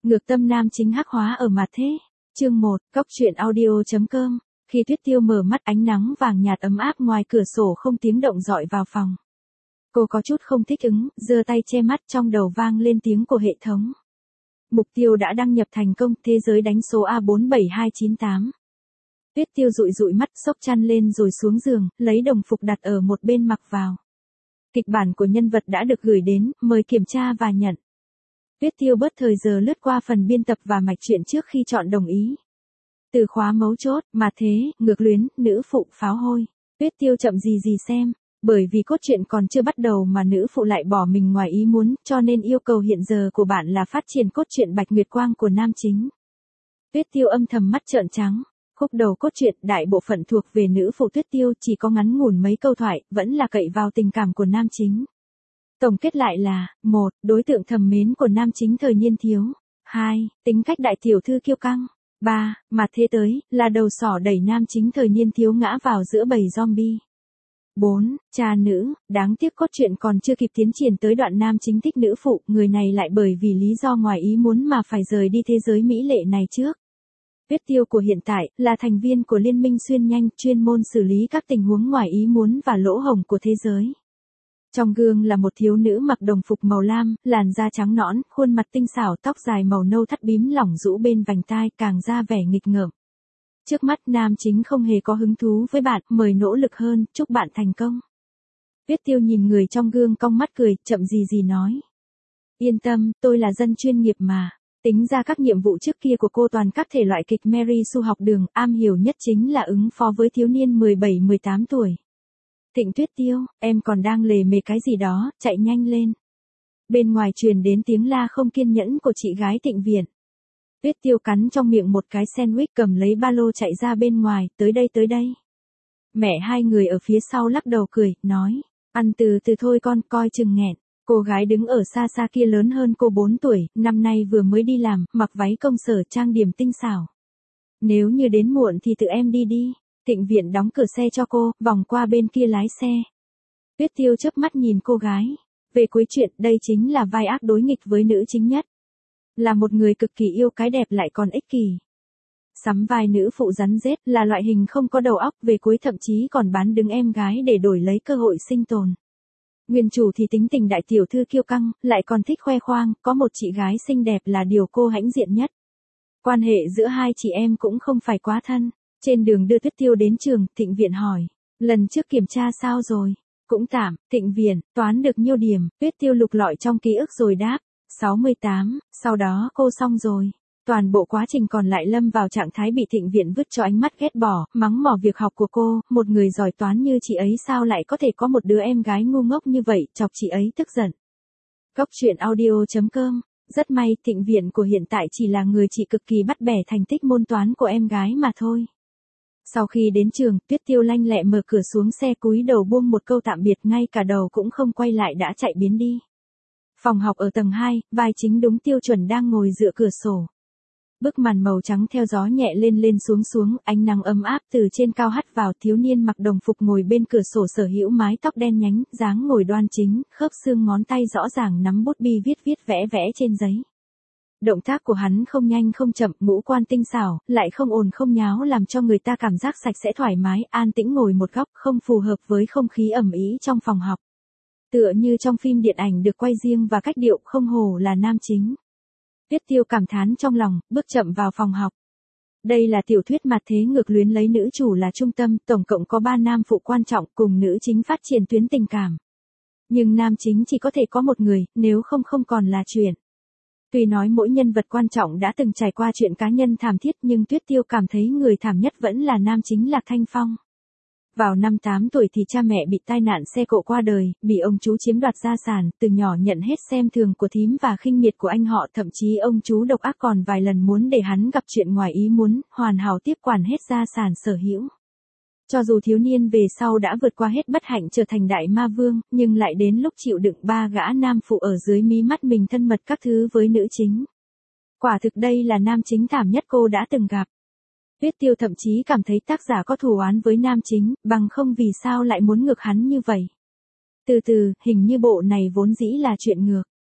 Ngược tâm nam chính hắc hóa ở mặt thế. Chương 1, Cóc truyện audio.com. Khi Tuyết Tiêu mở mắt, ánh nắng vàng nhạt ấm áp ngoài cửa sổ không tiếng động dọi vào phòng. Cô có chút không thích ứng, giơ tay che mắt, trong đầu vang lên tiếng của hệ thống. Mục tiêu đã đăng nhập thành công, thế giới đánh số A47298. Tuyết Tiêu dụi dụi mắt, xốc chăn lên rồi xuống giường, lấy đồng phục đặt ở một bên mặc vào. Kịch bản của nhân vật đã được gửi đến, mời kiểm tra và nhận. Tuyết Tiêu bớt thời giờ lướt qua phần biên tập và mạch truyện trước khi chọn đồng ý. Từ khóa mấu chốt, mà thế, ngược luyến, nữ phụ, pháo hôi. Tuyết Tiêu chậm gì xem, bởi vì cốt truyện còn chưa bắt đầu mà nữ phụ lại bỏ mình ngoài ý muốn, cho nên yêu cầu hiện giờ của bạn là phát triển cốt truyện Bạch Nguyệt Quang của nam chính. Tuyết Tiêu âm thầm mắt trợn trắng. Khúc đầu cốt truyện đại bộ phận thuộc về nữ phụ Tuyết Tiêu, chỉ có ngắn ngủn mấy câu thoại, vẫn là cậy vào tình cảm của nam chính. Tổng kết lại là: 1. Đối tượng thầm mến của nam chính thời niên thiếu. 2. Tính cách đại tiểu thư kiêu căng. 3. Mà thế tới, là đầu sỏ đẩy nam chính thời niên thiếu ngã vào giữa bầy zombie. 4. Cha nữ, đáng tiếc cốt truyện còn chưa kịp tiến triển tới đoạn nam chính thích nữ phụ, người này lại bởi vì lý do ngoài ý muốn mà phải rời đi thế giới mỹ lệ này trước. Tuyết Tiêu của hiện tại, là thành viên của Liên minh xuyên nhanh, chuyên môn xử lý các tình huống ngoài ý muốn và lỗ hổng của thế giới. Trong gương là một thiếu nữ mặc đồng phục màu lam, làn da trắng nõn, khuôn mặt tinh xảo, tóc dài màu nâu thắt bím lỏng rũ bên vành tai, càng ra vẻ nghịch ngợm. Trước mắt nam chính không hề có hứng thú với bạn, mời nỗ lực hơn, chúc bạn thành công. Tuyết Tiêu nhìn người trong gương cong mắt cười, chậm gì nói. Yên tâm, tôi là dân chuyên nghiệp mà. Tính ra các nhiệm vụ trước kia của cô toàn các thể loại kịch Mary Sue học đường, am hiểu nhất chính là ứng phó với thiếu niên 17-18 tuổi. Thịnh Tuyết Tiêu, em còn đang lề mề cái gì đó, chạy nhanh lên. Bên ngoài truyền đến tiếng la không kiên nhẫn của chị gái Thịnh Viện. Tuyết Tiêu cắn trong miệng một cái sandwich, cầm lấy ba lô chạy ra bên ngoài, tới đây. Mẹ hai người ở phía sau lắc đầu cười, nói, ăn từ từ thôi con, coi chừng nghẹn. Cô gái đứng ở xa xa kia lớn hơn cô 4 tuổi, năm nay vừa mới đi làm, mặc váy công sở trang điểm tinh xảo. Nếu như đến muộn thì tự em đi. Thịnh Viện đóng cửa xe cho cô, vòng qua bên kia lái xe. Tuyết Tiêu chớp mắt nhìn cô gái. Về cuối chuyện, đây chính là vai ác đối nghịch với nữ chính nhất. Là một người cực kỳ yêu cái đẹp lại còn ích kỷ. Sắm vai nữ phụ rắn rết, là loại hình không có đầu óc, về cuối thậm chí còn bán đứng em gái để đổi lấy cơ hội sinh tồn. Nguyên chủ thì tính tình đại tiểu thư kiêu căng, lại còn thích khoe khoang, có một chị gái xinh đẹp là điều cô hãnh diện nhất. Quan hệ giữa hai chị em cũng không phải quá thân. Trên đường đưa Tuyết Tiêu đến trường, Thịnh Viện hỏi, lần trước kiểm tra sao rồi? Cũng tạm. Thịnh Viện, toán được nhiêu điểm? Tuyết Tiêu lục lọi trong ký ức rồi đáp, 68, sau đó cô xong rồi. Toàn bộ quá trình còn lại lâm vào trạng thái bị Thịnh Viện vứt cho ánh mắt ghét bỏ, mắng mỏ việc học của cô, một người giỏi toán như chị ấy sao lại có thể có một đứa em gái ngu ngốc như vậy, chọc chị ấy tức giận. Cóc truyện audio.com. Rất may, Thịnh Viện của hiện tại chỉ là người chị cực kỳ bắt bẻ thành tích môn toán của em gái mà thôi. Sau khi đến trường, Tuyết Tiêu lanh lẹ mở cửa xuống xe, cúi đầu buông một câu tạm biệt, ngay cả đầu cũng không quay lại đã chạy biến đi. Phòng học ở tầng 2, vai chính đúng tiêu chuẩn đang ngồi dựa cửa sổ. Bức màn màu trắng theo gió nhẹ lên xuống, ánh nắng ấm áp từ trên cao hắt vào, thiếu niên mặc đồng phục ngồi bên cửa sổ sở hữu mái tóc đen nhánh, dáng ngồi đoan chính, khớp xương ngón tay rõ ràng nắm bút bi viết vẽ trên giấy. Động tác của hắn không nhanh không chậm, ngũ quan tinh xảo, lại không ồn không nháo, làm cho người ta cảm giác sạch sẽ thoải mái, an tĩnh ngồi một góc, không phù hợp với không khí ầm ĩ trong phòng học. Tựa như trong phim điện ảnh được quay riêng và cách điệu, không hổ là nam chính. Tuyết Tiêu cảm thán trong lòng, bước chậm vào phòng học. Đây là tiểu thuyết mặt thế ngược luyến lấy nữ chủ là trung tâm, tổng cộng có 3 nam phụ quan trọng cùng nữ chính phát triển tuyến tình cảm. Nhưng nam chính chỉ có thể có một người, nếu không còn là chuyện. Tuy nói mỗi nhân vật quan trọng đã từng trải qua chuyện cá nhân thảm thiết, nhưng Tuyết Tiêu cảm thấy người thảm nhất vẫn là nam chính Lạc Thanh Phong. Vào năm 8 tuổi thì cha mẹ bị tai nạn xe cộ qua đời, bị ông chú chiếm đoạt gia sản, từ nhỏ nhận hết xem thường của thím và khinh miệt của anh họ, thậm chí ông chú độc ác còn vài lần muốn để hắn gặp chuyện ngoài ý muốn, hoàn hảo tiếp quản hết gia sản sở hữu. Cho dù thiếu niên về sau đã vượt qua hết bất hạnh trở thành đại ma vương, nhưng lại đến lúc chịu đựng 3 gã nam phụ ở dưới mí mắt mình thân mật các thứ với nữ chính. Quả thực đây là nam chính thảm nhất cô đã từng gặp. Tuyết Tiêu thậm chí cảm thấy tác giả có thù oán với nam chính, bằng không vì sao lại muốn ngược hắn như vậy. Từ từ, hình như bộ này vốn dĩ là chuyện ngược.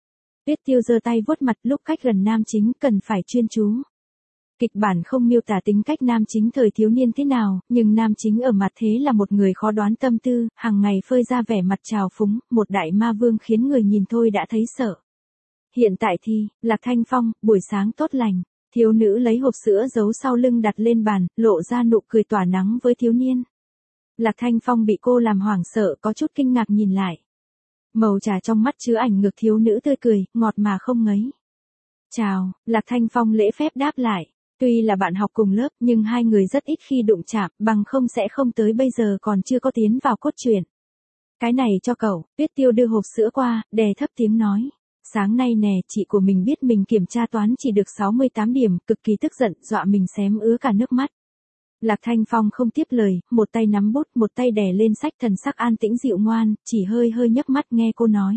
Tuyết Tiêu giơ tay vuốt mặt, lúc cách gần nam chính cần phải chuyên chú. Kịch bản không miêu tả tính cách nam chính thời thiếu niên thế nào, nhưng nam chính ở mặt thế là một người khó đoán tâm tư, hàng ngày phơi ra vẻ mặt trào phúng, một đại ma vương khiến người nhìn thôi đã thấy sợ. Hiện tại thì, Lạc Thanh Phong, buổi sáng tốt lành, thiếu nữ lấy hộp sữa giấu sau lưng đặt lên bàn, lộ ra nụ cười tỏa nắng với thiếu niên. Lạc Thanh Phong bị cô làm hoảng sợ, có chút kinh ngạc nhìn lại. Màu trà trong mắt chứa ảnh ngược thiếu nữ tươi cười, ngọt mà không ngấy. Chào, Lạc Thanh Phong lễ phép đáp lại. Tuy là bạn học cùng lớp, nhưng hai người rất ít khi đụng chạm, bằng không sẽ không tới bây giờ còn chưa có tiến vào cốt truyện. Cái này cho cậu, Tuyết Tiêu đưa hộp sữa qua, đè thấp tiếng nói. Sáng nay nè, chị của mình biết mình kiểm tra toán chỉ được 68 điểm, cực kỳ tức giận, dọa mình xém ứa cả nước mắt. Lạc Thanh Phong không tiếp lời, một tay nắm bút, một tay đè lên sách, thần sắc an tĩnh dịu ngoan, chỉ hơi hơi nhấc mắt nghe cô nói.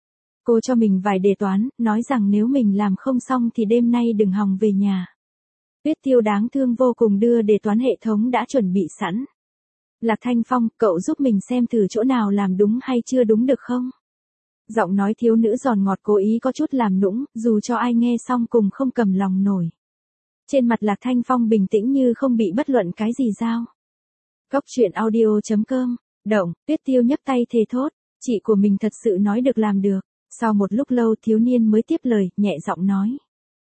Cô cho mình vài đề toán, nói rằng nếu mình làm không xong thì đêm nay đừng hòng về nhà. Tuyết Tiêu đáng thương vô cùng đưa đề toán hệ thống đã chuẩn bị sẵn. Lạc Thanh Phong, cậu giúp mình xem thử chỗ nào làm đúng hay chưa đúng được không? Giọng nói thiếu nữ giòn ngọt cố ý có chút làm nũng, dù cho ai nghe xong cùng không cầm lòng nổi. Trên mặt Lạc Thanh Phong bình tĩnh như không bị bất luận cái gì giao. Cốc truyện audio.com, động, Tuyết Tiêu nhấp tay thề thốt, chị của mình thật sự nói được làm được. Sau một lúc lâu thiếu niên mới tiếp lời, nhẹ giọng nói.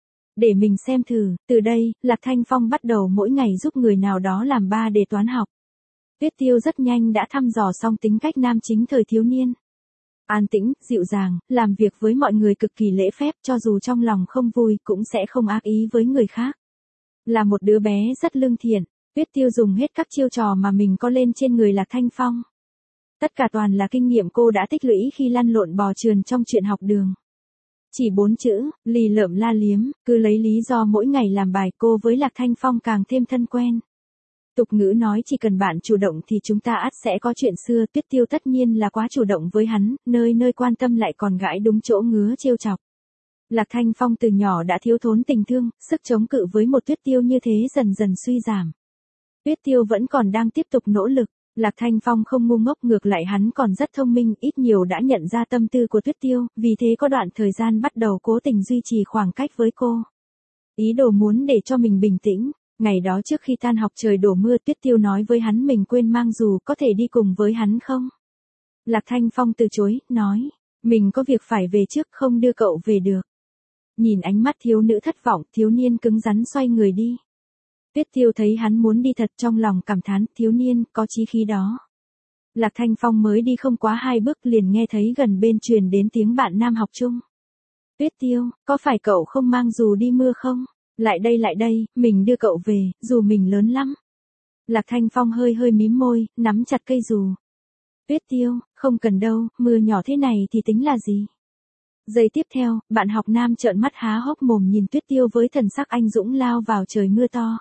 Để mình xem thử, từ đây, Lạc Thanh Phong bắt đầu mỗi ngày giúp người nào đó làm 3 đề toán học. Tuyết Tiêu rất nhanh đã thăm dò xong tính cách nam chính thời thiếu niên. An tĩnh, dịu dàng, làm việc với mọi người cực kỳ lễ phép, cho dù trong lòng không vui cũng sẽ không ác ý với người khác. Là một đứa bé rất lương thiện, Tuyết Tiêu dùng hết các chiêu trò mà mình có lên trên người Lạc Thanh Phong. Tất cả toàn là kinh nghiệm cô đã tích lũy khi lăn lộn bò trườn trong chuyện học đường. Chỉ 4 chữ, lì lợm la liếm, cứ lấy lý do mỗi ngày làm bài, cô với Lạc Thanh Phong càng thêm thân quen. Tục ngữ nói chỉ cần bạn chủ động thì chúng ta ắt sẽ có chuyện xưa, Tuyết Tiêu tất nhiên là quá chủ động với hắn, nơi nơi quan tâm lại còn gãi đúng chỗ ngứa trêu chọc. Lạc Thanh Phong từ nhỏ đã thiếu thốn tình thương, sức chống cự với một Tuyết Tiêu như thế dần dần suy giảm. Tuyết Tiêu vẫn còn đang tiếp tục nỗ lực. Lạc Thanh Phong không ngu ngốc, ngược lại hắn còn rất thông minh, ít nhiều đã nhận ra tâm tư của Tuyết Tiêu, vì thế có đoạn thời gian bắt đầu cố tình duy trì khoảng cách với cô. Ý đồ muốn để cho mình bình tĩnh. Ngày đó trước khi tan học trời đổ mưa, Tuyết Tiêu nói với hắn mình quên mang dù, có thể đi cùng với hắn không? Lạc Thanh Phong từ chối, nói, mình có việc phải về trước, không đưa cậu về được. Nhìn ánh mắt thiếu nữ thất vọng, thiếu niên cứng rắn xoay người đi. Tuyết Tiêu thấy hắn muốn đi thật, trong lòng cảm thán, thiếu niên, có chí khí đó. Lạc Thanh Phong mới đi không quá 2 bước liền nghe thấy gần bên truyền đến tiếng bạn nam học chung. Tuyết Tiêu, có phải cậu không mang dù đi mưa không? Lại đây, mình đưa cậu về, dù mình lớn lắm. Lạc Thanh Phong hơi hơi mím môi, nắm chặt cây dù. Tuyết Tiêu, không cần đâu, mưa nhỏ thế này thì tính là gì? Giây tiếp theo, bạn học nam trợn mắt há hốc mồm nhìn Tuyết Tiêu với thần sắc anh dũng lao vào trời mưa to.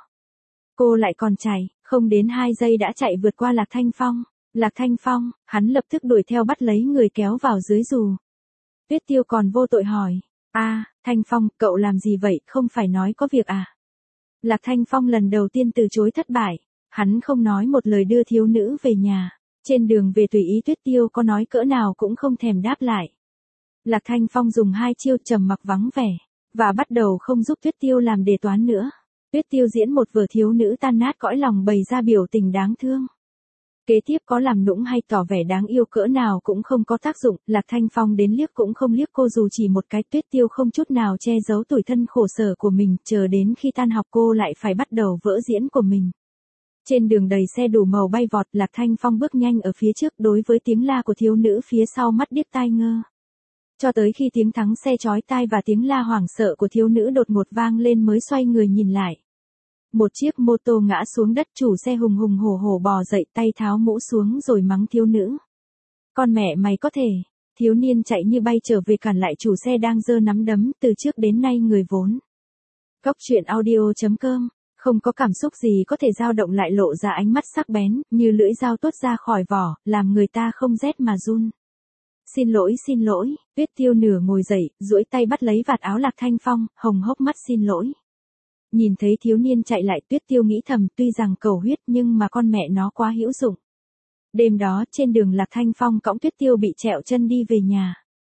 Cô lại còn chạy, không đến 2 giây đã chạy vượt qua Lạc Thanh Phong. Lạc Thanh Phong, hắn lập tức đuổi theo bắt lấy người kéo vào dưới dù. Tuyết Tiêu còn vô tội hỏi, Thanh Phong, cậu làm gì vậy, không phải nói có việc à? Lạc Thanh Phong lần đầu tiên từ chối thất bại, hắn không nói một lời đưa thiếu nữ về nhà. Trên đường về tùy ý Tuyết Tiêu có nói cỡ nào cũng không thèm đáp lại. Lạc Thanh Phong dùng 2 chiêu trầm mặc vắng vẻ, và bắt đầu không giúp Tuyết Tiêu làm đề toán nữa. Tuyết Tiêu diễn một vở thiếu nữ tan nát cõi lòng bày ra biểu tình đáng thương. Kế tiếp có làm nũng hay tỏ vẻ đáng yêu cỡ nào cũng không có tác dụng, Lạc Thanh Phong đến liếc cũng không liếc cô dù chỉ một cái. Tuyết Tiêu không chút nào che giấu tủi thân khổ sở của mình, chờ đến khi tan học cô lại phải bắt đầu vở diễn của mình. Trên đường đầy xe đủ màu bay vọt, Lạc Thanh Phong bước nhanh ở phía trước, đối với tiếng la của thiếu nữ phía sau mắt điếc tai ngơ. Cho tới khi tiếng thắng xe chói tai và tiếng la hoảng sợ của thiếu nữ đột ngột vang lên mới xoay người nhìn lại. Một chiếc mô tô ngã xuống đất, chủ xe hùng hùng hổ hổ bò dậy, tay tháo mũ xuống rồi mắng thiếu nữ. Con mẹ mày có thể. Thiếu niên chạy như bay trở về cản lại chủ xe đang giơ nắm đấm, từ trước đến nay người vốn. Cốc truyện audio.com, không có cảm xúc gì có thể dao động lại lộ ra ánh mắt sắc bén, như lưỡi dao tuốt ra khỏi vỏ, làm người ta không rét mà run. Xin lỗi, Tuyết Tiêu nửa ngồi dậy, duỗi tay bắt lấy vạt áo Lạc Thanh Phong, hồng hốc mắt xin lỗi. Nhìn thấy thiếu niên chạy lại, Tuyết Tiêu nghĩ thầm, tuy rằng cầu huyết nhưng mà con mẹ nó quá hữu dụng. Đêm đó, trên đường Lạc Thanh Phong cõng Tuyết Tiêu bị trẹo chân đi về nhà.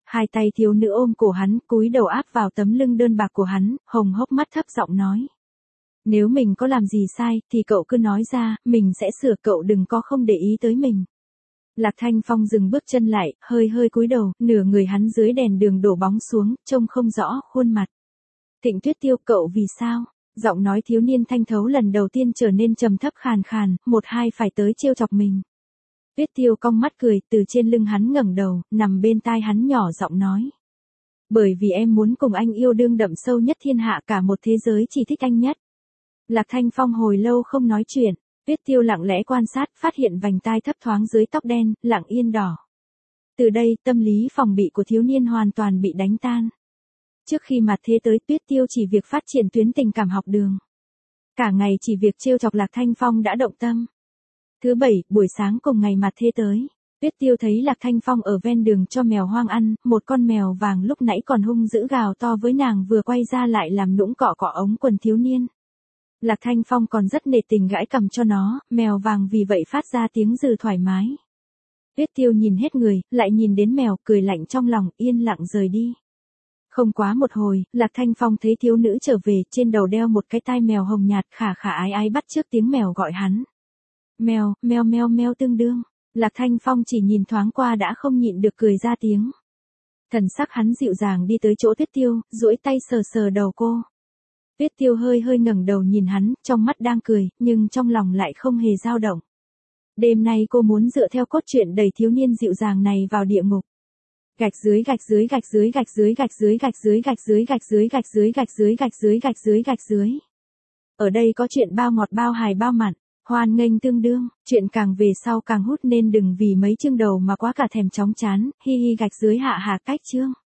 Hai tay thiếu nữ ôm cổ hắn, cúi đầu áp vào tấm lưng đơn bạc của hắn, hồng hốc mắt thấp giọng nói. Nếu mình có làm gì sai, thì cậu cứ nói ra, mình sẽ sửa, cậu đừng có không để ý tới mình. Lạc Thanh Phong dừng bước chân lại, hơi hơi cúi đầu, nửa người hắn dưới đèn đường đổ bóng xuống, trông không rõ khuôn mặt. Thịnh Tuyết Tiêu, cậu vì sao? Giọng nói thiếu niên thanh thấu lần đầu tiên trở nên trầm thấp khàn khàn, một hai phải tới trêu chọc mình. Tuyết Tiêu cong mắt cười, từ trên lưng hắn ngẩng đầu, nằm bên tai hắn nhỏ giọng nói. Bởi vì em muốn cùng anh yêu đương đậm sâu nhất thiên hạ, cả một thế giới chỉ thích anh nhất. Lạc Thanh Phong hồi lâu không nói chuyện, Tuyết Tiêu lặng lẽ quan sát, phát hiện vành tai thấp thoáng dưới tóc đen, lặng yên đỏ. Từ đây, tâm lý phòng bị của thiếu niên hoàn toàn bị đánh tan. Trước khi mặt thế tới, Tuyết Tiêu chỉ việc phát triển tuyến tình cảm học đường. Cả ngày chỉ việc trêu chọc Lạc Thanh Phong đã động tâm. Thứ bảy, buổi sáng cùng ngày mặt thế tới, Tuyết Tiêu thấy Lạc Thanh Phong ở ven đường cho mèo hoang ăn, một con mèo vàng lúc nãy còn hung dữ gào to với nàng vừa quay ra lại làm nũng cọ cọ ống quần thiếu niên. Lạc Thanh Phong còn rất nể tình gãi cầm cho nó, mèo vàng vì vậy phát ra tiếng rừ thoải mái. Tuyết Tiêu nhìn hết người, lại nhìn đến mèo, cười lạnh trong lòng, yên lặng rời đi. Không quá một hồi, Lạc Thanh Phong thấy thiếu nữ trở về, trên đầu đeo một cái tai mèo hồng nhạt, khả khả ái ái bắt chước tiếng mèo gọi hắn. Mèo, mèo mèo mèo tương đương. Lạc Thanh Phong chỉ nhìn thoáng qua đã không nhịn được cười ra tiếng. Thần sắc hắn dịu dàng đi tới chỗ Tuyết Tiêu, duỗi tay sờ sờ đầu cô. Tuyết Tiêu hơi hơi ngẩng đầu nhìn hắn, trong mắt đang cười, nhưng trong lòng lại không hề dao động. Đêm nay cô muốn dựa theo cốt truyện đẩy thiếu niên dịu dàng này vào địa ngục. Gạch dưới gạch dưới gạch dưới gạch dưới gạch dưới gạch dưới gạch dưới gạch dưới gạch dưới gạch dưới gạch dưới gạch dưới gạch dưới. Ở đây có chuyện bao ngọt bao hài bao mặn, hoan nghênh tương đương, chuyện càng về sau càng hút nên đừng vì mấy chương đầu mà quá cả thèm chóng chán, hi hi gạch dưới hạ hạ cách chương.